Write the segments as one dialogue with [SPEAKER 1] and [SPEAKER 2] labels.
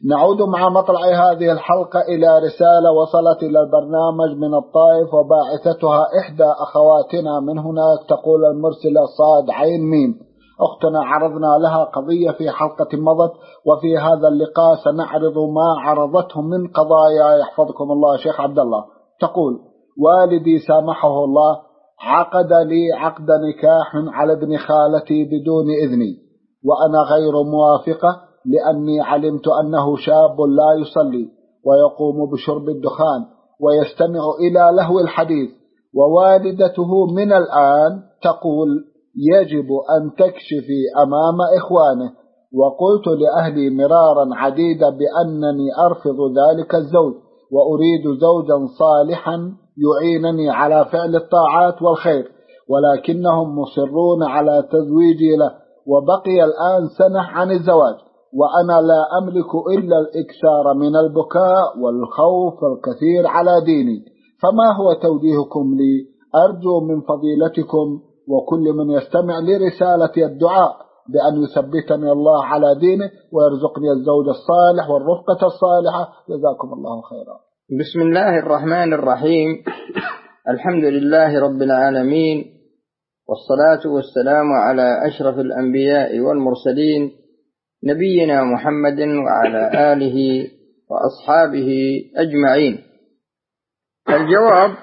[SPEAKER 1] نعود مع مطلع هذه الحلقة إلى رسالة وصلت إلى البرنامج من الطائف، وباعثتها إحدى أخواتنا من هناك. تقول المرسلة صاد عين ميم: أختنا عرضنا لها قضية في حلقة مضت، وفي هذا اللقاء سنعرض ما عرضته من قضايا. يحفظكم الله شيخ عبد الله. تقول: والدي سامحه الله عقد لي عقد نكاح على ابن خالتي بدون إذني، وأنا غير موافقة، لأني علمت أنه شاب لا يصلي ويقوم بشرب الدخان ويستمع إلى لهو الحديث، ووالدته من الآن تقول يجب أن تكشفي أمام إخوانه. وقلت لأهلي مرارا عديدة بأنني أرفض ذلك الزوج، وأريد زوجا صالحا يعينني على فعل الطاعات والخير، ولكنهم مصرون على تزويجي له، وبقي الآن سنة عن الزواج، وأنا لا أملك إلا الإكثار من البكاء والخوف الكثير على ديني، فما هو توجيهكم لي؟ أرجو من فضيلتكم وكل من يستمع لرسالة الدعاء بأن يثبتني الله على دينه ويرزقني الزوج الصالح والرفقة الصالحة. جزاكم الله خيرا.
[SPEAKER 2] بسم الله الرحمن الرحيم. الحمد لله رب العالمين، والصلاة والسلام على أشرف الأنبياء والمرسلين، نبينا محمد وعلى آله وأصحابه أجمعين. الجواب: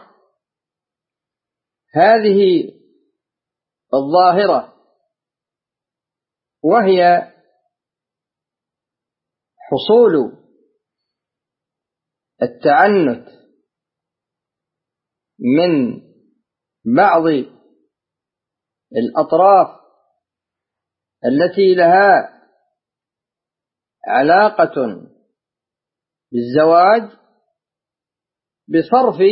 [SPEAKER 2] هذه الظاهرة، وهي حصول التعنت من بعض الأطراف التي لها علاقة بالزواج بصرف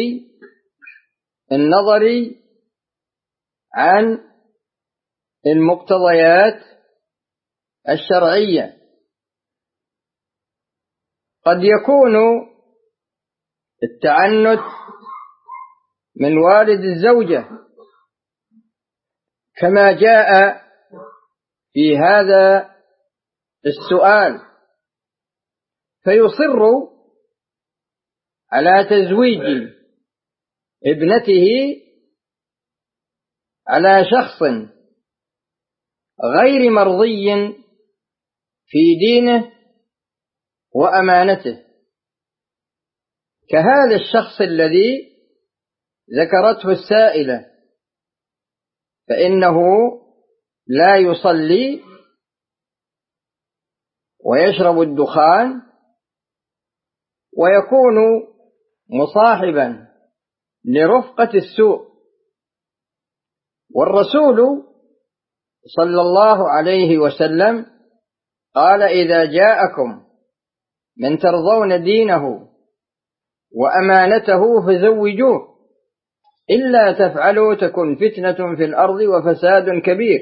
[SPEAKER 2] النظر عن المقتضيات الشرعية. قد يكون التعنت من والد الزوجة كما جاء في هذا السؤال، فيصر على تزويج ابنته على شخص غير مرضي في دينه وأمانته، كهذا الشخص الذي ذكرته السائلة، فإنه لا يصلي ويشرب الدخان ويكون مصاحبا لرفقة السوء. والرسول صلى الله عليه وسلم قال: إذا جاءكم من ترضون دينه وأمانته فزوجوه، إلا تفعلوا تكن فتنة في الأرض وفساد كبير.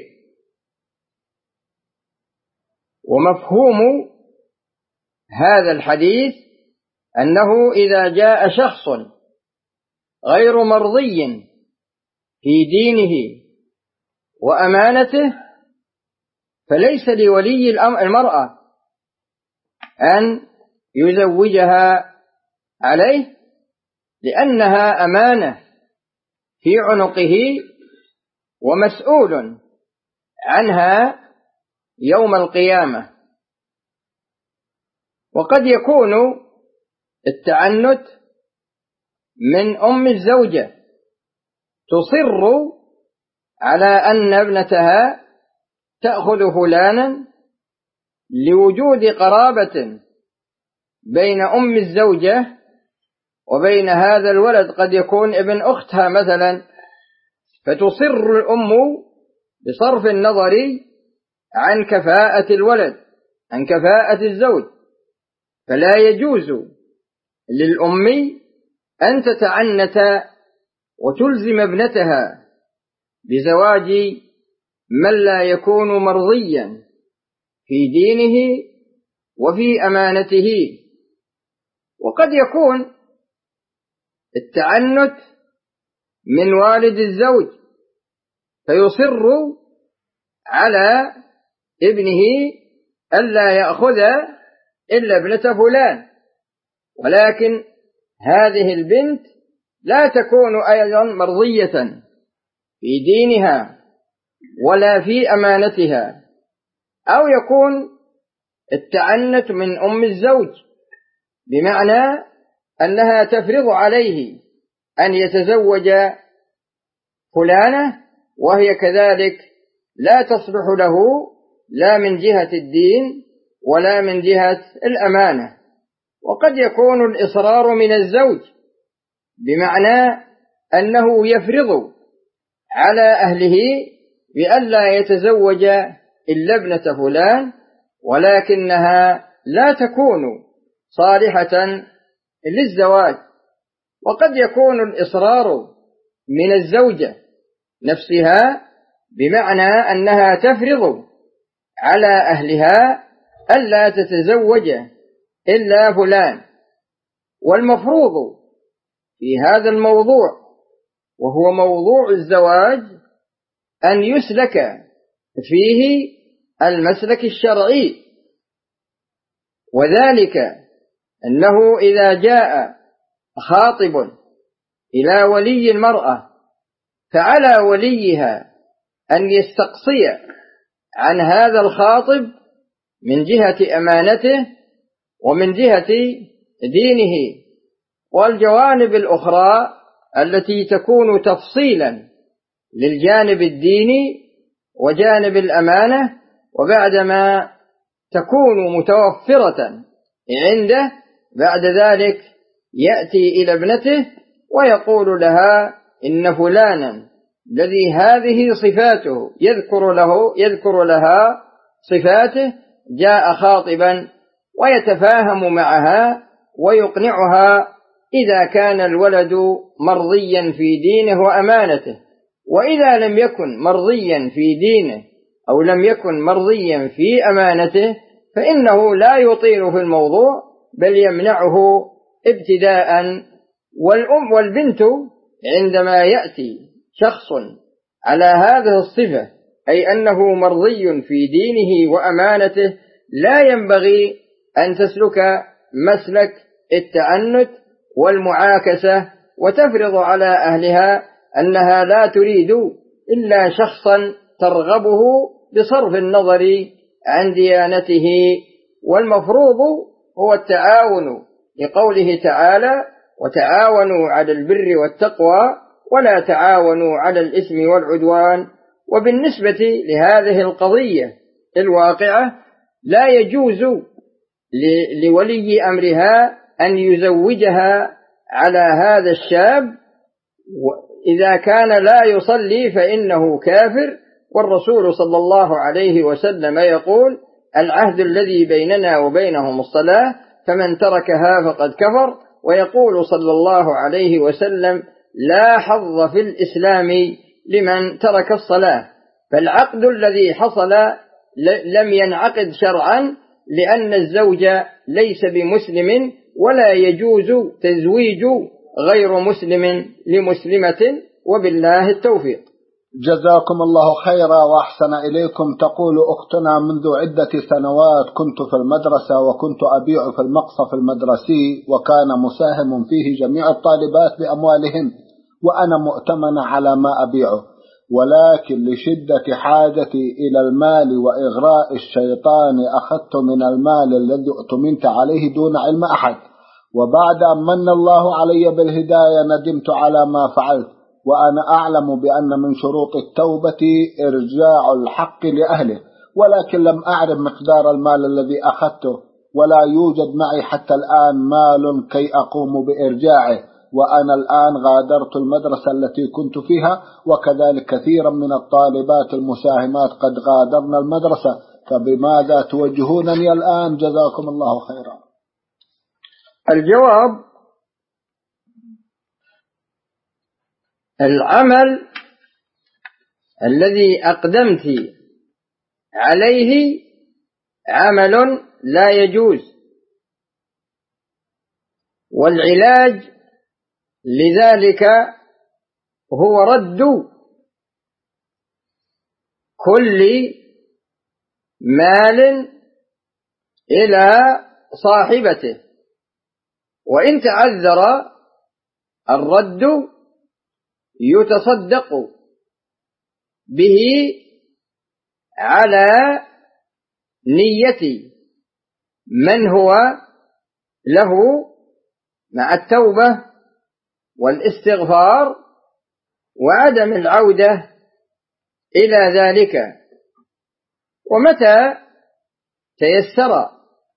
[SPEAKER 2] ومفهوم هذا الحديث أنه إذا جاء شخص غير مرضي في دينه وأمانته فليس لولي المرأة أن يزوجها عليه، لأنها أمانة في عنقه ومسؤول عنها يوم القيامة. وقد يكون التعنت من أم الزوجة تصر على أن ابنتها تأخذ فلانا لوجود قرابة بين أم الزوجة وبين هذا الولد، قد يكون ابن أختها مثلا، فتصر الأم بصرف النظر عن كفاءة الولد، عن كفاءة الزوج. فلا يجوز للأم أن تتعنت وتلزم ابنتها بزواج من لا يكون مرضيا في دينه وفي أمانته. وقد يكون التعنت من والد الزوج فيصر على ابنه ألا يأخذ إلا ابنة فلان، ولكن هذه البنت لا تكون أيضا مرضية في دينها ولا في أمانتها، أو يكون التعنت من أم الزوج، بمعنى أنها تفرض عليه أن يتزوج فلانة وهي كذلك لا تصلح له لا من جهة الدين ولا من جهة الأمانة. وقد يكون الإصرار من الزوج، بمعنى أنه يفرض على أهله بألا يتزوج إلا ابنة فلان، ولكنها لا تكون صالحة للزواج. وقد يكون الإصرار من الزوجة نفسها، بمعنى أنها تفرض على أهلها ألا تتزوج إلا فلان. والمفروض في هذا الموضوع، وهو موضوع الزواج، أن يسلك فيه المسلك الشرعي، وذلك أنه إذا جاء خاطب إلى ولي المرأة فعلى وليها أن يستقصي عن هذا الخاطب من جهة أمانته ومن جهة دينه، والجوانب الأخرى التي تكون تفصيلا للجانب الديني وجانب الأمانة، وبعدما تكون متوفرة عنده بعد ذلك يأتي إلى ابنته ويقول لها إن فلانا الذي هذه صفاته يذكر لها صفاته جاء خاطبا، ويتفاهم معها ويقنعها إذا كان الولد مرضيا في دينه وأمانته. وإذا لم يكن مرضيا في دينه أو لم يكن مرضيا في أمانته فإنه لا يطيل في الموضوع بل يمنعه ابتداء. والبنت عندما يأتي شخص على هذه الصفة، أي أنه مرضي في دينه وأمانته، لا ينبغي أن تسلك مسلك التعنت والمعاكسة وتفرض على أهلها أنها لا تريد إلا شخصا ترغبه بصرف النظر عن ديانته. والمفروض هو التعاون، لقوله تعالى: وتعاونوا على البر والتقوى ولا تعاونوا على الإثم والعدوان. وبالنسبة لهذه القضية الواقعة لا يجوز لولي أمرها أن يزوجها على هذا الشاب، إذا كان لا يصلي فإنه كافر، والرسول صلى الله عليه وسلم يقول: العهد الذي بيننا وبينهم الصلاة فمن تركها فقد كفر. ويقول صلى الله عليه وسلم: لا حظ في الإسلام لمن ترك الصلاة. فالعقد الذي حصل لم ينعقد شرعا، لأن الزوج ليس بمسلم، ولا يجوز تزويج غير مسلم لمسلمة، وبالله التوفيق.
[SPEAKER 1] جزاكم الله خيرا وأحسن إليكم. تقول أختنا: منذ عدة سنوات كنت في المدرسة وكنت أبيع في المقصف المدرسي، وكان مساهم فيه جميع الطالبات بأموالهن، وأنا مؤتمن على ما أبيعه، ولكن لشدة حاجتي إلى المال وإغراء الشيطان أخذت من المال الذي اؤتمنت عليه دون علم أحد، وبعد أن من الله علي بالهداية ندمت على ما فعلت، وأنا أعلم بأن من شروط التوبة إرجاع الحق لأهله، ولكن لم أعرف مقدار المال الذي أخذته، ولا يوجد معي حتى الآن مال كي أقوم بإرجاعه، وأنا الآن غادرت المدرسة التي كنت فيها، وكذلك كثيرا من الطالبات المساهمات قد غادرنا المدرسة، فبماذا توجهونني الآن؟ جزاكم الله خيرا.
[SPEAKER 2] الجواب: العمل الذي أقدمت عليه عمل لا يجوز، والعلاج لذلك هو رد كل مال إلى صاحبته، وإن تعذر الرد يتصدق به على نية من هو له مع التوبة والاستغفار وعدم العودة إلى ذلك. ومتى تيسر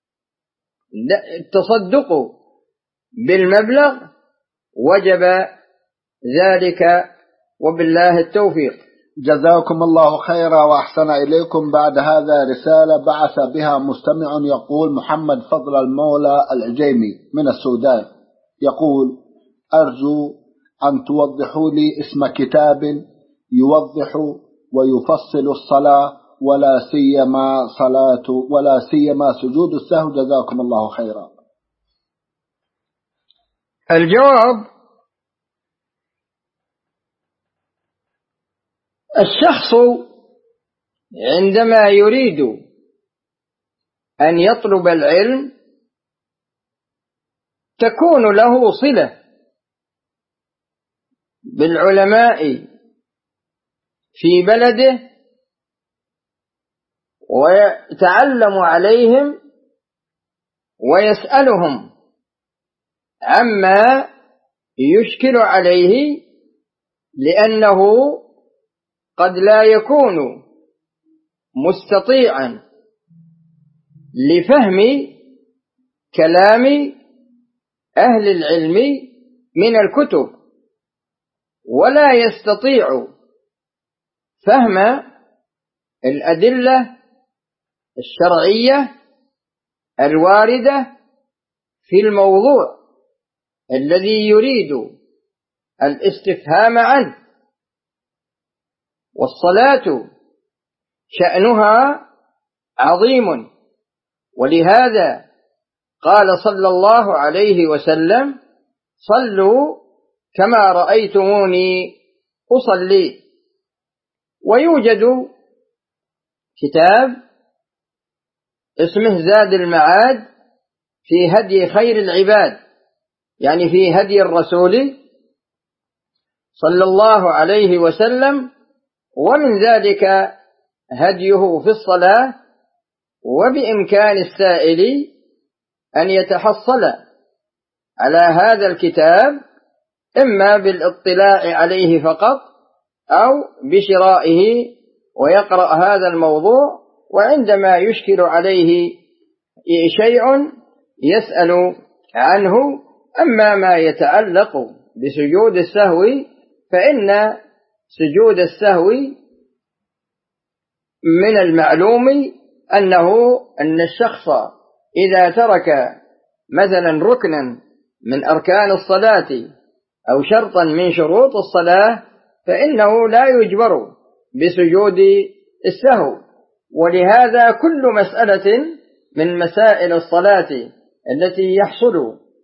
[SPEAKER 2] التصدق بالمبلغ وجب ذلك، وبالله التوفيق.
[SPEAKER 1] جزاكم الله خيرا وأحسن إليكم. بعد هذا رسالة بعث بها مستمع يقول: محمد فضل المولى العجيمي من السودان، يقول: أرجو أن توضحوا لي اسم كتاب يوضح ويفصل الصلاة ولا سيما سجود السهو، جزاكم الله خيرا.
[SPEAKER 2] الجواب: الشخص عندما يريد أن يطلب العلم تكون له صلة بالعلماء في بلده ويتعلم عليهم ويسألهم عما يشكل عليه، لأنه قد لا يكون مستطيعا لفهم كلام أهل العلم من الكتب، ولا يستطيع فهم الأدلة الشرعية الواردة في الموضوع الذي يريد الاستفهام عنه. والصلاة شأنها عظيم، ولهذا قال صلى الله عليه وسلم: صلوا كما رأيتموني أصلي. ويوجد كتاب اسمه زاد المعاد في هدي خير العباد، يعني في هدي الرسول صلى الله عليه وسلم، ومن ذلك هديه في الصلاة. وبإمكان السائل أن يتحصل على هذا الكتاب إما بالاطلاع عليه فقط أو بشرائه ويقرأ هذا الموضوع، وعندما يشكل عليه شيء يسأل عنه. أما ما يتعلق بسجود السهو فإن سجود السهو من المعلوم أن الشخص إذا ترك مثلا ركنا من أركان الصلاة أو شرطا من شروط الصلاة فإنه لا يجبر بسجود السهو. ولهذا كل مسألة من مسائل الصلاة التي يحصل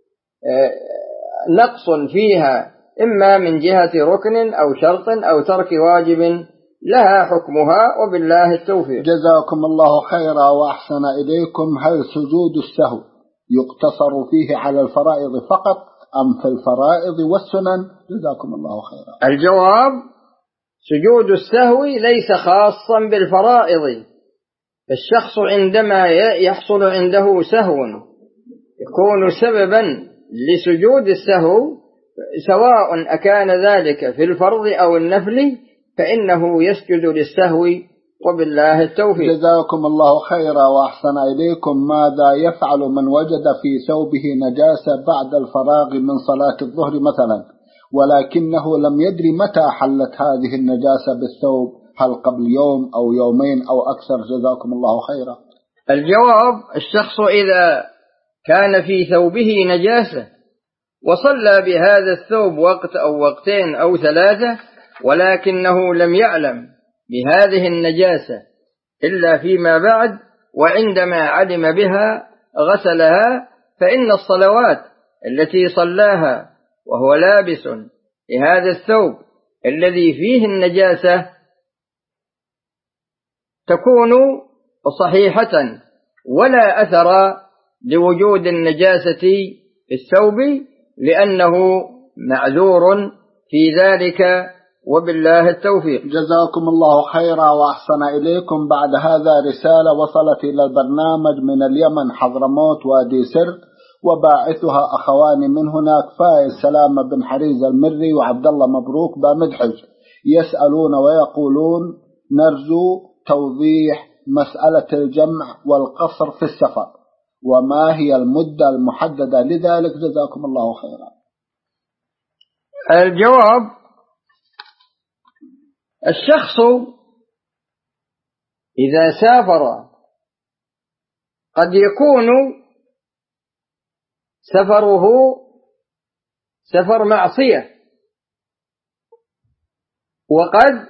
[SPEAKER 2] نقص فيها إما من جهة ركن أو شرط أو ترك واجب لها حكمها، وبالله التوفيق.
[SPEAKER 1] جزاكم الله خيرا وأحسن إليكم. هل سجود السهو يقتصر فيه على الفرائض فقط أم في الفرائض والسنن؟ جزاكم الله خيرا.
[SPEAKER 2] الجواب: سجود السهو ليس خاصا بالفرائض. الشخص عندما يحصل عنده سهو يكون سببا لسجود السهو، سواء أكان ذلك في الفرض أو النفل، فإنه يسجد للسهو، وبالله التوفيق.
[SPEAKER 1] جزاكم الله خيرا وأحسن إليكم. ماذا يفعل من وجد في ثوبه نجاسة بعد الفراغ من صلاة الظهر مثلا، ولكنه لم يدري متى حلت هذه النجاسة بالثوب، هل قبل يوم أو يومين أو أكثر؟ جزاكم الله خيرا.
[SPEAKER 2] الجواب: الشخص إذا كان في ثوبه نجاسة وصلى بهذا الثوب وقت أو وقتين أو ثلاثة، ولكنه لم يعلم بهذه النجاسة إلا فيما بعد، وعندما علم بها غسلها، فإن الصلوات التي صلاها وهو لابس لهذا الثوب الذي فيه النجاسة تكون صحيحة ولا أثر لوجود النجاسة في الثوب لأنه معذور في ذلك، وبالله التوفيق.
[SPEAKER 1] جزاكم الله خيرا وأحسن إليكم. بعد هذا رسالة وصلت إلى البرنامج من اليمن، حضرموت وادي سر، وباعثها أخوان من هناك، فايز سلامة بن حريز المري وعبد الله مبروك بامدحج، يسألون ويقولون: نرجو توضيح مسألة الجمع والقصر في السفر، وما هي المدة المحددة لذلك؟ جزاكم الله خيرا.
[SPEAKER 2] الجواب: الشخص إذا سافر قد يكون سفره سفر معصية، وقد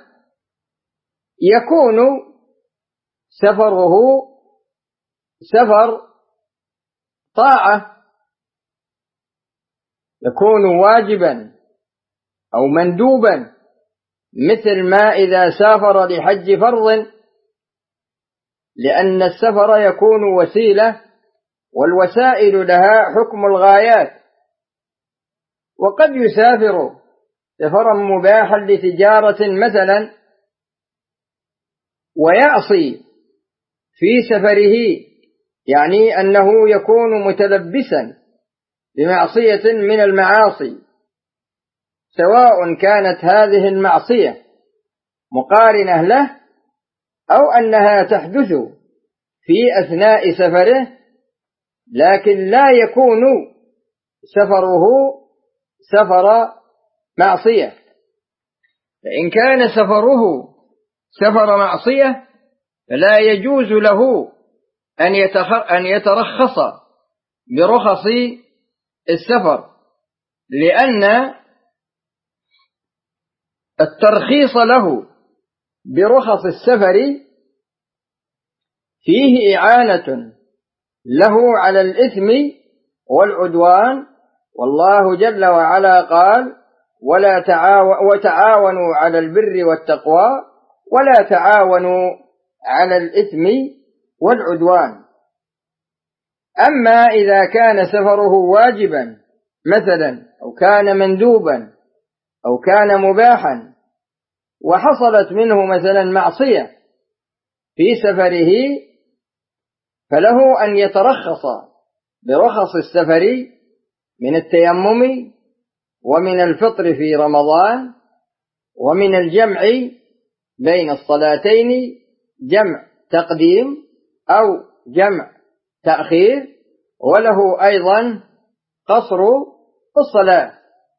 [SPEAKER 2] يكون سفره سفر طاعة، يكون واجبا أو مندوبا، مثل ما إذا سافر لحج فرض، لأن السفر يكون وسيلة، والوسائل لها حكم الغايات. وقد يسافر سفرا مباحا لتجارة مثلا، ويعصي في سفره، يعني أنه يكون متلبسا بمعصية من المعاصي، سواء كانت هذه المعصية مقارنة له أو أنها تحدث في أثناء سفره، لكن لا يكون سفره سفر معصية. فإن كان سفره سفر معصية فلا يجوز له أن يترخص برخص السفر، لأن الترخيص له برخص السفر فيه إعانة له على الإثم والعدوان، والله جل وعلا قال: وتعاونوا على البر والتقوى ولا تعاونوا على الإثم والعدوان. أما إذا كان سفره واجبا مثلا، أو كان مندوبا، أو كان مباحا، وحصلت منه مثلا معصية في سفره، فله أن يترخص برخص السفر من التيمم، ومن الفطر في رمضان، ومن الجمع بين الصلاتين، جمع تقديم أو جمع تأخير، وله أيضا قصر الصلاة.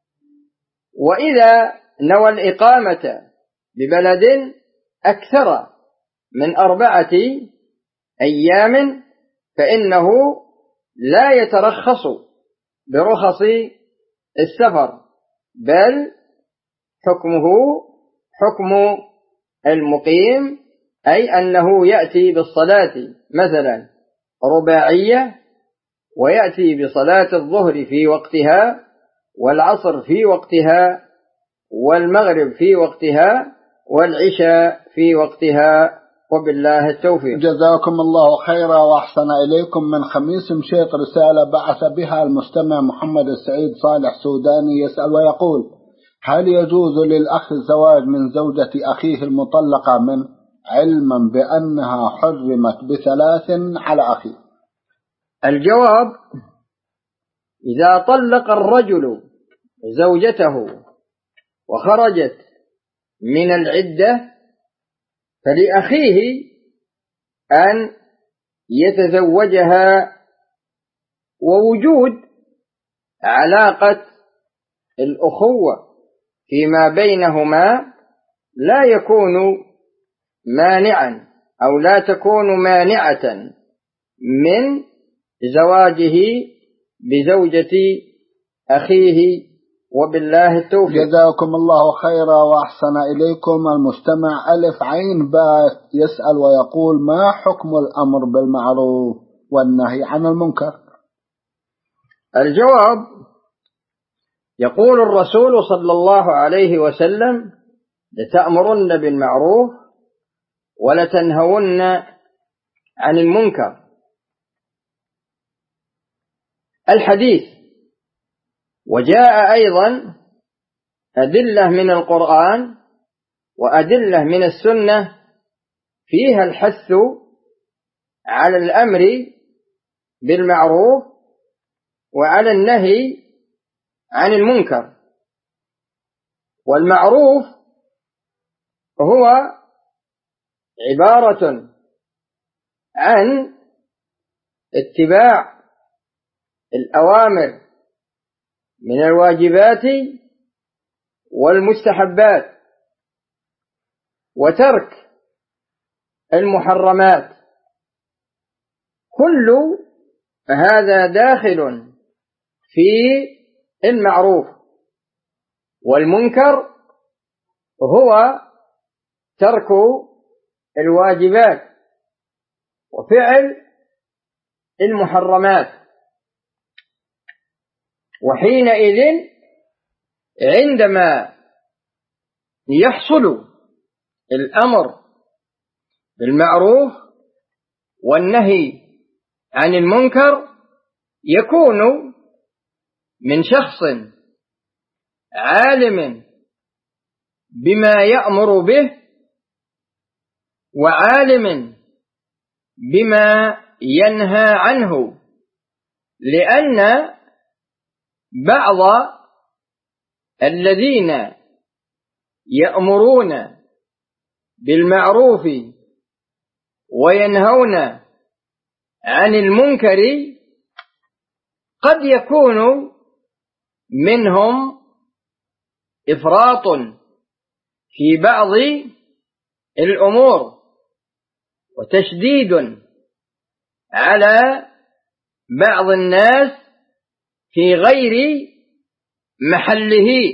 [SPEAKER 2] وإذا نوى الإقامة ببلد أكثر من 4 أيام فإنه لا يترخص برخص السفر، بل حكمه حكم المقيم، أي أنه يأتي بالصلاة مثلا رباعية، ويأتي بصلاة الظهر في وقتها، والعصر في وقتها، والمغرب في وقتها، والعشاء في وقتها، وبالله التوفيق.
[SPEAKER 1] جزاكم الله خيرا وأحسن إليكم. من خميس مشيط رسالة بعث بها المستمع محمد السعيد صالح سوداني، يسأل ويقول: هل يجوز للأخ الزواج من زوجة أخيه المطلقة منه، علما بأنها حرمت ب3 على أخيه؟
[SPEAKER 2] الجواب: إذا طلق الرجل زوجته وخرجت من العدة، فلأخيه أن يتزوجها، ووجود علاقة الأخوة فيما بينهما لا يكون مانعا، أو لا تكون مانعة من زواجه بزوجة أخيه، وبالله التوفيق.
[SPEAKER 1] جزاكم الله خيرا وأحسن إليكم. المستمع ألف عين باء يسأل ويقول: ما حكم الأمر بالمعروف والنهي عن المنكر؟
[SPEAKER 2] الجواب: يقول الرسول صلى الله عليه وسلم: لتأمرن بالمعروف ولتنهون عن المنكر. الحديث. وجاء أيضا أدلة من القرآن وأدلة من السنة فيها الحث على الأمر بالمعروف وعلى النهي عن المنكر. والمعروف هو عبارة عن اتباع الأوامر من الواجبات والمستحبات وترك المحرمات. كل هذا داخل في المعروف. والمنكر هو ترك الواجبات وفعل المحرمات. وحينئذ عندما يحصل الأمر بالمعروف والنهي عن المنكر يكون من شخص عالم بما يأمر به وعالم بما ينهى عنه، لأن بعض الذين يأمرون بالمعروف وينهون عن المنكر قد يكون منهم إفراط في بعض الأمور وتشديد على بعض الناس في غير محله.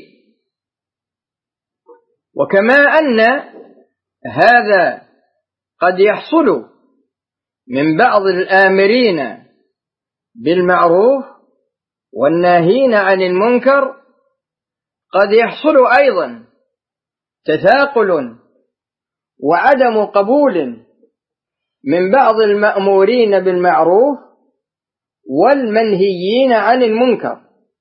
[SPEAKER 2] وكما أن هذا قد يحصل من بعض الآمرين بالمعروف والناهين عن المنكر، قد يحصل أيضا تثاقل وعدم قبول من بعض المأمورين بالمعروف والمنهيين عن المنكر.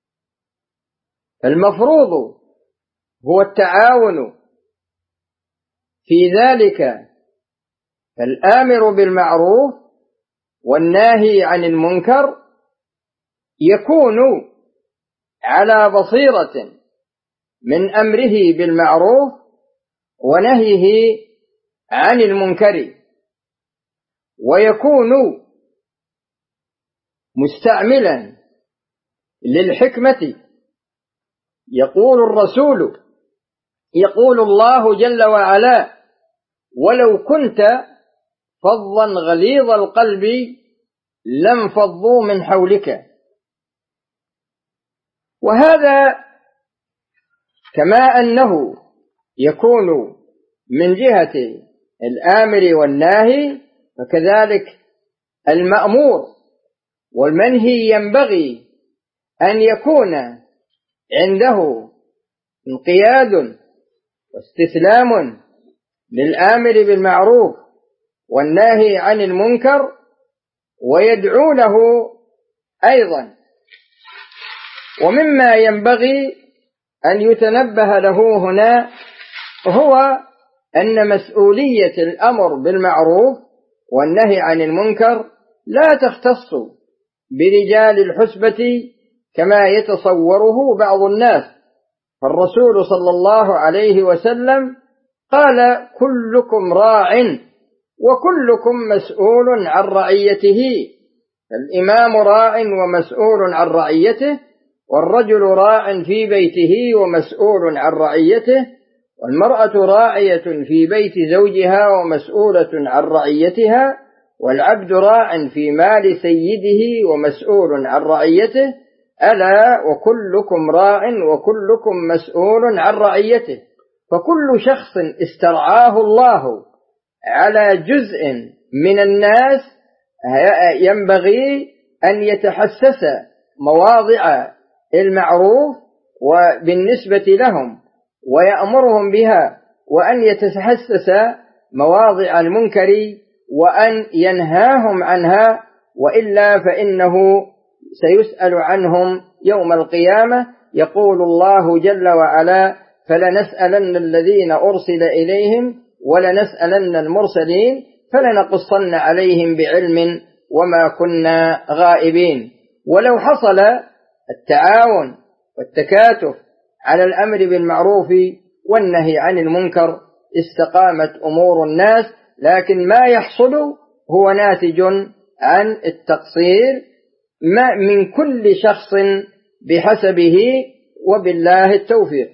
[SPEAKER 2] المفروض هو التعاون في ذلك، فالآمر بالمعروف والناهي عن المنكر يكون على بصيرة من أمره بالمعروف ونهيه عن المنكر، ويكون مستعملا للحكمة. يقول الله جل وعلا: ولو كنت فظا غليظ القلب لانفضوا من حولك. وهذا كما أنه يكون من جهة الآمر والناهي، فكذلك المأمور والمنهي ينبغي أن يكون عنده انقياد واستسلام للآمر بالمعروف والناهي عن المنكر، ويدعو له أيضا. ومما ينبغي أن يتنبه له هنا هو أن مسؤولية الأمر بالمعروف والنهي عن المنكر لا تختص برجال الحسبة كما يتصوره بعض الناس. فالرسول صلى الله عليه وسلم قال: كلكم راع وكلكم مسؤول عن رعيته. الإمام راع ومسؤول عن رعيته، والرجل راع في بيته ومسؤول عن رعيته، والمرأة راعية في بيت زوجها ومسؤولة عن رعيتها، والعبد راع في مال سيده ومسؤول عن رعيته. ألا وكلكم راع وكلكم مسؤول عن رعيته. فكل شخص استرعاه الله على جزء من الناس ينبغي أن يتحسس مواضع المعروف وبالنسبة لهم ويأمرهم بها، وأن يتحسس مواضع المنكر وأن ينهاهم عنها، وإلا فإنه سيسأل عنهم يوم القيامة. يقول الله جل وعلا: فلنسألن الذين أرسل إليهم ولنسألن المرسلين فلنقصن عليهم بعلم وما كنا غائبين. ولو حصل التعاون والتكاتف على الأمر بالمعروف والنهي عن المنكر استقامت أمور الناس، لكن ما يحصل هو ناتج عن التقصير من كل شخص بحسبه، وبالله التوفيق.